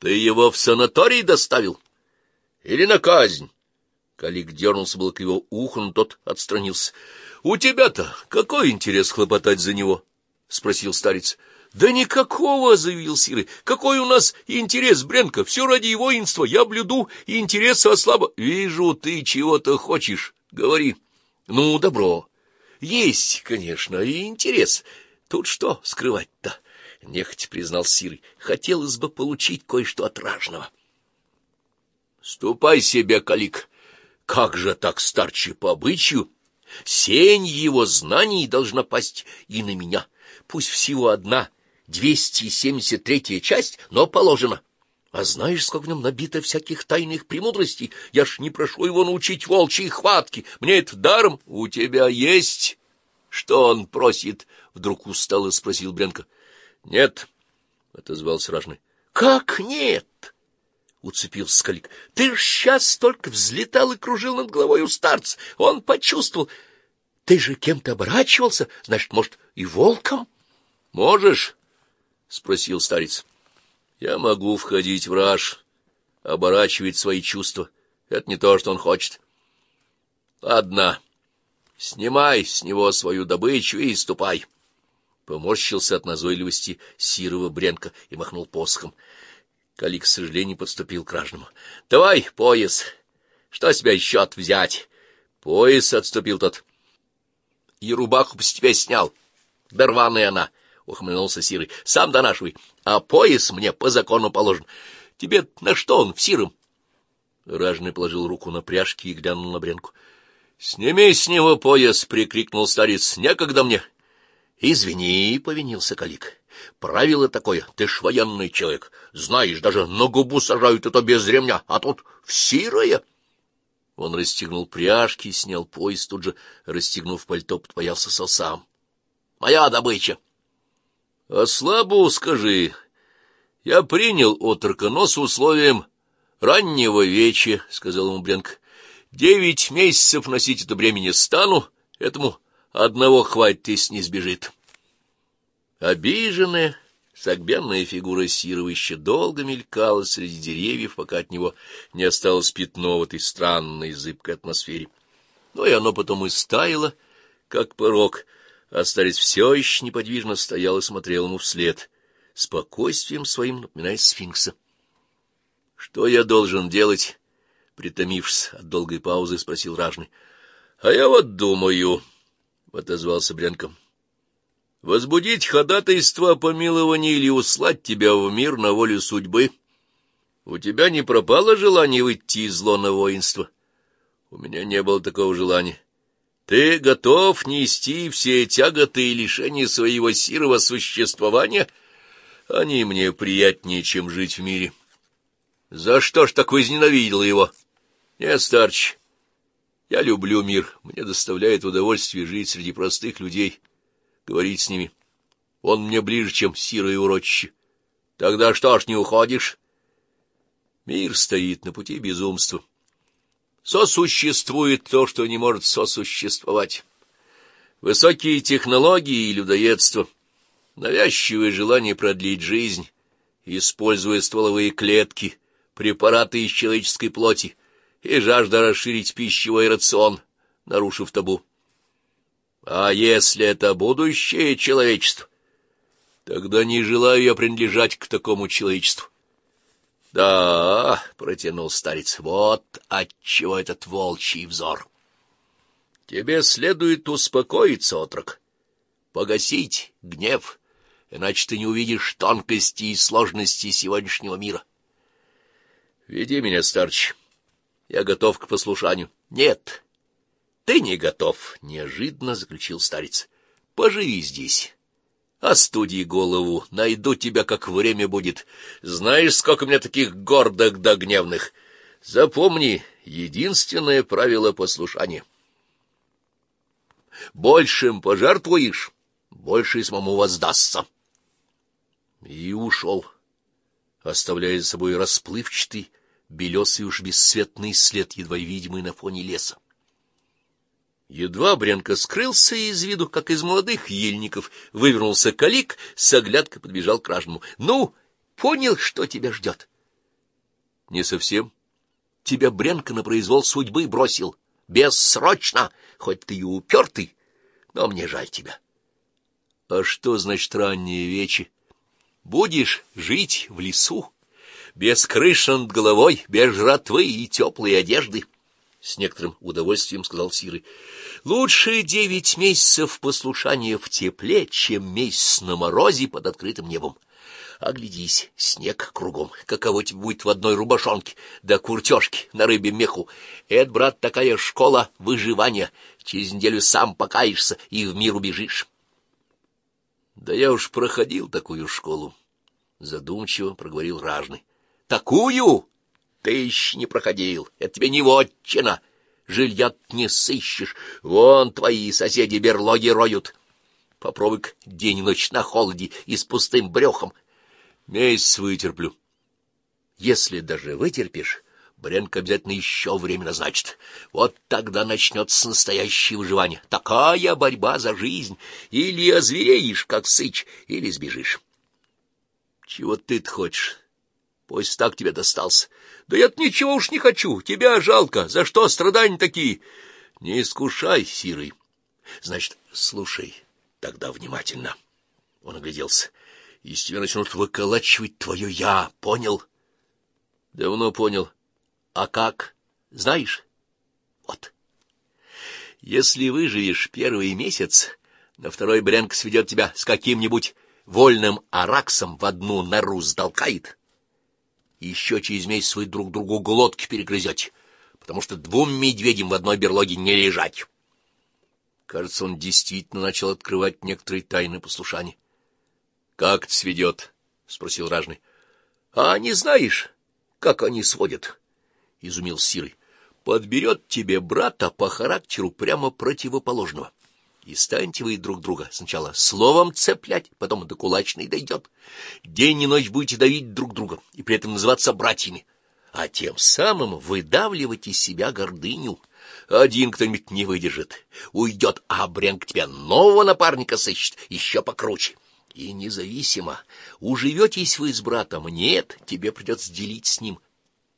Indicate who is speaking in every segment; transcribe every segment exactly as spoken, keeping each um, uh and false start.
Speaker 1: Ты его в санаторий доставил? Или на казнь? Калик дернулся было к его уху, но тот отстранился. — У тебя-то какой интерес хлопотать за него? — спросил старец. — Да никакого, — заявил Сирый. — Какой у нас интерес, Бренко? Все ради его воинства. Я блюду и интереса ослаба. — Вижу, ты чего-то хочешь. Говори. — Ну, добро. Есть, конечно, и интерес. Тут что скрывать-то? — нехотя признал Сирый. — Хотелось бы получить кое-что от ражного. — Ступай себе, Калик. Как же так, старче, по обычаю? Сень его знаний должна пасть и на меня. Пусть всего одна, двести семьдесят третья часть, но положена. А знаешь, сколько в нем набито всяких тайных премудростей? Я ж не прошу его научить волчьей хватки. Мне это даром. У тебя есть? Что он просит? Вдруг устало спросил Бренко. Нет, отозвался ражный. Как нет? Уцепился Калик. — Ты ж сейчас только взлетал и кружил над головой у старца. Он почувствовал. Ты же кем-то оборачивался, значит, может, и волком? — Можешь? — спросил старец. — Я могу входить в раж, оборачивать свои чувства. Это не то, что он хочет. — Ладно, снимай с него свою добычу и ступай. Поморщился от назойливости Сирова Бренко и махнул посохом. Калик с сожалением подступил к ражному. — Давай пояс. Что с тебя еще взять? — Пояс, — отступил тот. — И рубаху с тебя снял. Да рваная она, — ухмыльнулся Сирый. — Сам донашивай. А пояс мне по закону положен. Тебе на что он в Сиром? Ражный положил руку на пряжки и глянул на Бренку. — Сними с него пояс, — прикрикнул старец. — Некогда мне. — Извини, — повинился Калик. — Правило такое, ты ж военный человек. Знаешь, даже на губу сажают это без ремня, а тут в сирое. Он расстегнул пряжки, снял пояс, тут же, расстегнув пальто, подпоялся сосам. — Моя добыча. — А слабу скажи. Я принял отрока, но с условием раннего вечера, — сказал ему Бренко. — Девять месяцев носить это бремя не стану, этому одного хватит, если не сбежит. Обиженная, согбенная фигура Сирова еще долго мелькала среди деревьев, пока от него не осталось пятно в этой странной зыбкой атмосфере. Но и оно потом и стаяло, как порог, а старец все еще неподвижно стоял и смотрел ему вслед, спокойствием своим напоминая сфинкса. — Что я должен делать? — притомившись от долгой паузы, спросил ражный. — А я вот думаю, — отозвался Бренко. — Возбудить ходатайство о помиловании или услать тебя в мир на волю судьбы. У тебя не пропало желание выйти из лона воинства? У меня не было такого желания. Ты готов нести все тяготы и лишения своего сирого существования? Они мне приятнее, чем жить в мире. За что ж так возненавидел его? Не, старч, я люблю мир, мне доставляет удовольствие жить среди простых людей, говорить с ними. Он мне ближе, чем сирое урочище. Тогда что ж не уходишь? Мир стоит на пути безумства. Сосуществует то, что не может сосуществовать. Высокие технологии и людоедство, навязчивое желание продлить жизнь, используя стволовые клетки, препараты из человеческой плоти и жажда расширить пищевой рацион, нарушив табу. А если это будущее человечество, тогда не желаю я принадлежать к такому человечеству. — Да, — протянул старец, — вот отчего этот волчий взор. Тебе следует успокоиться, отрок, погасить гнев, иначе ты не увидишь тонкости и сложности сегодняшнего мира. Веди меня, старч, я готов к послушанию. — Нет, ты не готов, — неожиданно заключил старец. — Поживи здесь. Остуди голову, найду тебя, как время будет. Знаешь, сколько у меня таких гордых да гневных. Запомни единственное правило послушания. Большим пожертвуешь, больше и самому воздастся. И ушел, оставляя за собой расплывчатый, белесый уж бесцветный след, едва видимый на фоне леса. Едва Бренко скрылся из виду, как из молодых ельников вывернулся Калик, с оглядкой подбежал к ражному. — Ну, понял, что тебя ждет? — Не совсем. Тебя Брянка на произвол судьбы бросил. Бессрочно, хоть ты и упертый, но мне жаль тебя. — А что значит ранние вечи? Будешь жить в лесу, без крыши над головой, без жратвы и теплой одежды, — с некоторым удовольствием сказал Сирый. — Лучше девять месяцев послушания в тепле, чем месяц на морозе под открытым небом. Оглядись, снег кругом, каково тебе будет в одной рубашонке, да куртежке на рыбьем меху. Это, брат, такая школа выживания. Через неделю сам покаешься и в мир убежишь. — Да я уж проходил такую школу, — задумчиво проговорил Ражный. — Такую? Ты еще не проходил. Это тебе не вотчина. Жилья не сыщешь. Вон твои соседи берлоги роют. Попробуй-ка день и ночь на холоде и с пустым брюхом. Месяц вытерплю. Если даже вытерпишь, Брянка обязательно еще время назначит. Вот тогда начнется настоящее выживание. Такая борьба за жизнь. Или озвереешь, как сыч, или сбежишь. Чего ты-то хочешь? Пусть так тебе достался. Да я-то ничего уж не хочу. Тебя жалко. За что страдания такие? Не искушай, Сирый. Значит, слушай тогда внимательно. Он огляделся. Из тебя начнут выколачивать твое «я». Понял? Давно понял. А как? Знаешь? Вот. Если выживешь первый месяц, на второй Брянка сведет тебя с каким-нибудь вольным араксом в одну нору сдолкает. Еще через месяц вы друг другу глотки перегрызете, потому что двум медведям в одной берлоге не лежать. Кажется, он действительно начал открывать некоторые тайны послушания. — Как это сведет? — спросил Ражный. — А не знаешь, как они сводят? — изумил Сирый. — Подберет тебе брата по характеру прямо противоположного. И станете вы друг друга сначала словом цеплять, потом до кулачной дойдет. День и ночь будете давить друг друга и при этом называться братьями, а тем самым выдавливать из себя гордыню. Один кто-нибудь не выдержит, уйдет, а Брянка тебя нового напарника сыщет, еще покруче. И независимо, уживетесь вы с братом, нет, тебе придется делить с ним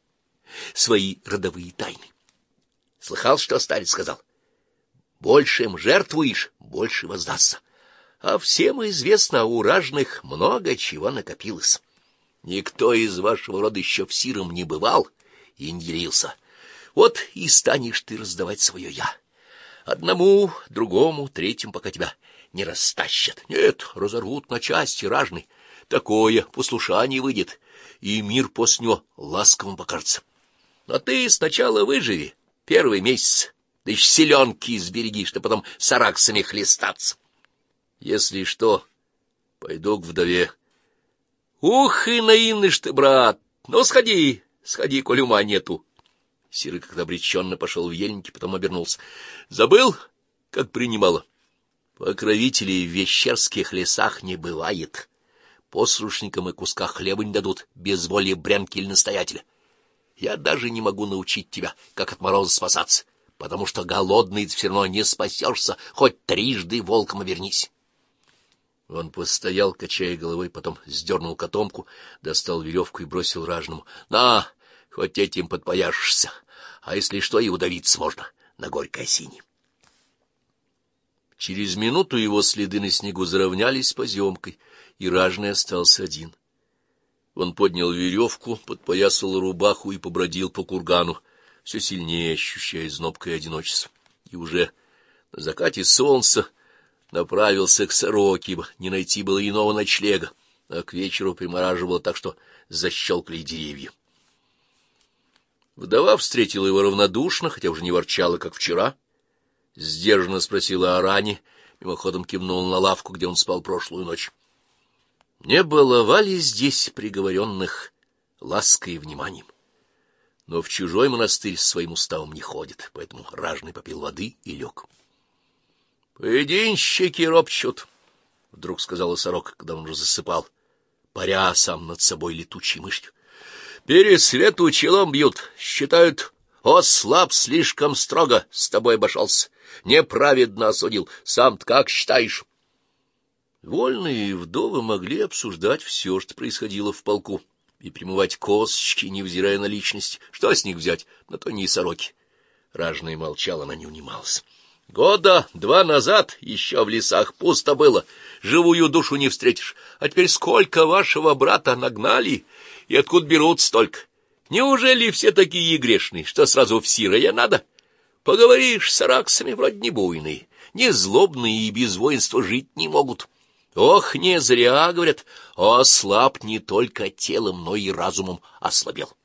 Speaker 1: свои родовые тайны. Слыхал, что старец сказал? Больше им жертвуешь, больше воздастся. А всем известно, у Ражных много чего накопилось. Никто из вашего рода еще в Сиром не бывал и не делился. Вот и станешь ты раздавать свое «я». Одному, другому, третьему, пока тебя не растащат. Нет, разорвут на части, Ражный. Такое послушание выйдет, и мир после него ласковым покажется. Но ты сначала выживи первый месяц, да еще селенки сбереги, что потом с араксами хлестаться. Если что, пойду к вдове. Ух, и наивный ж ты, брат! Ну, сходи, сходи, коль ума нету. Сирый как-то обреченно пошел в ельники, потом обернулся. Забыл, как принимала? Покровителей в вещерских лесах не бывает. Послушникам и куска хлеба не дадут без воли Брянки или настоятеля. Я даже не могу научить тебя, как от мороза спасаться, потому что голодный все равно не спасешься, хоть трижды волком обернись. Он постоял, качая головой, потом сдернул котомку, достал веревку и бросил Ражному. — На, хоть этим подпояшешься, а если что, и удавиться можно на горькой осине. Через минуту его следы на снегу заровнялись поземкой, и Ражный остался один. Он поднял веревку, подпоясал рубаху и побродил по кургану, все сильнее ощущая знобкое одиночество. И уже на закате солнца направился к Сороке, ибо не найти было иного ночлега, а к вечеру примораживало так, что защелкали деревья. Вдова встретила его равнодушно, хотя уже не ворчала, как вчера. Сдержанно спросила о ране, мимоходом кивнула на лавку, где он спал прошлую ночь. Не баловали здесь приговоренных лаской и вниманием. Но в чужой монастырь с своим уставом не ходит, поэтому Ражный попил воды и лег. — Поединщики ропщут, — вдруг сказала Сорока, когда он уже засыпал, паря сам над собой летучей мышью. — Пересвету челом бьют, считают, о, слаб, слишком строго с тобой обошелся, неправедно осудил, сам-то как считаешь? Вольные вдовы могли обсуждать все, что происходило в полку, и примывать косточки, невзирая на личность. Что с них взять? На то не и сороки. Ражный молчал, она не унималась. Года два назад еще в лесах пусто было, живую душу не встретишь. А теперь сколько вашего брата нагнали, и откуда берут столько? Неужели все такие грешные, что сразу в сирое надо? Поговоришь с араксами, вроде не буйные, не злобные и без воинства жить не могут. Ох, не зря, говорят, ослаб не только телом, но и разумом ослабел.